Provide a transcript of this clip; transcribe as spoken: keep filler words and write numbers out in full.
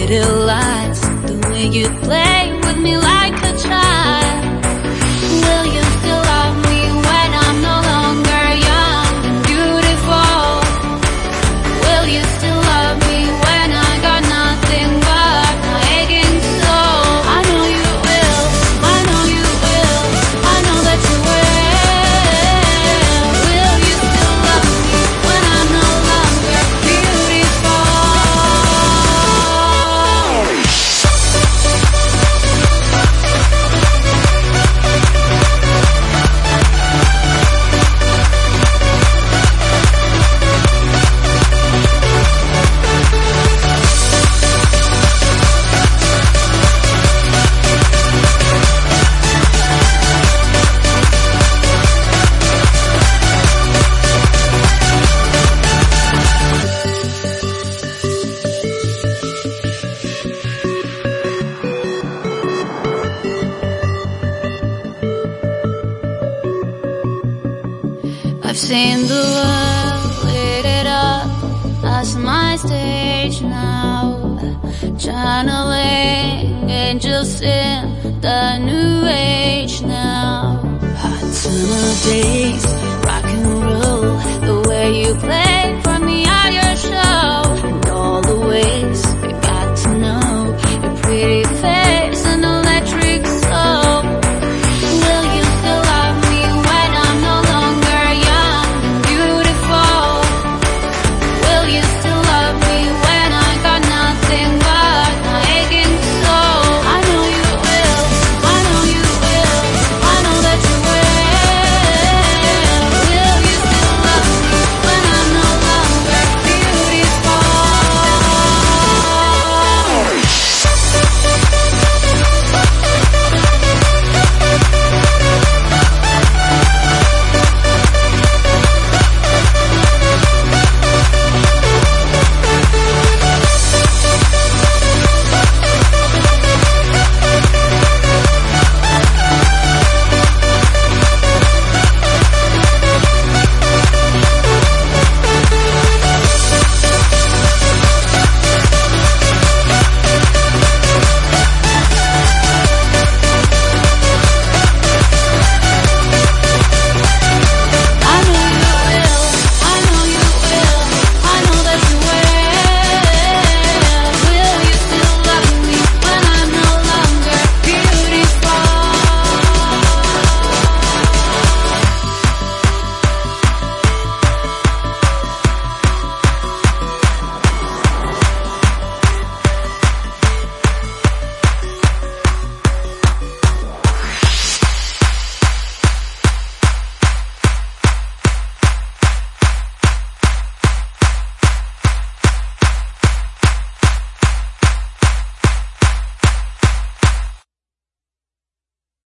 city lights, the way you play with me like a child. Will you still love me when I'm no longer young and beautiful? Will you still love me when I got nothing but my aching soul? I know you will, I know you will, I know that you will. Will you still love me when I'm no longer beautiful? I've seen the world lit it up as my stage now, channeling angels in the new age now. Hot summer days, rock and roll, the way you play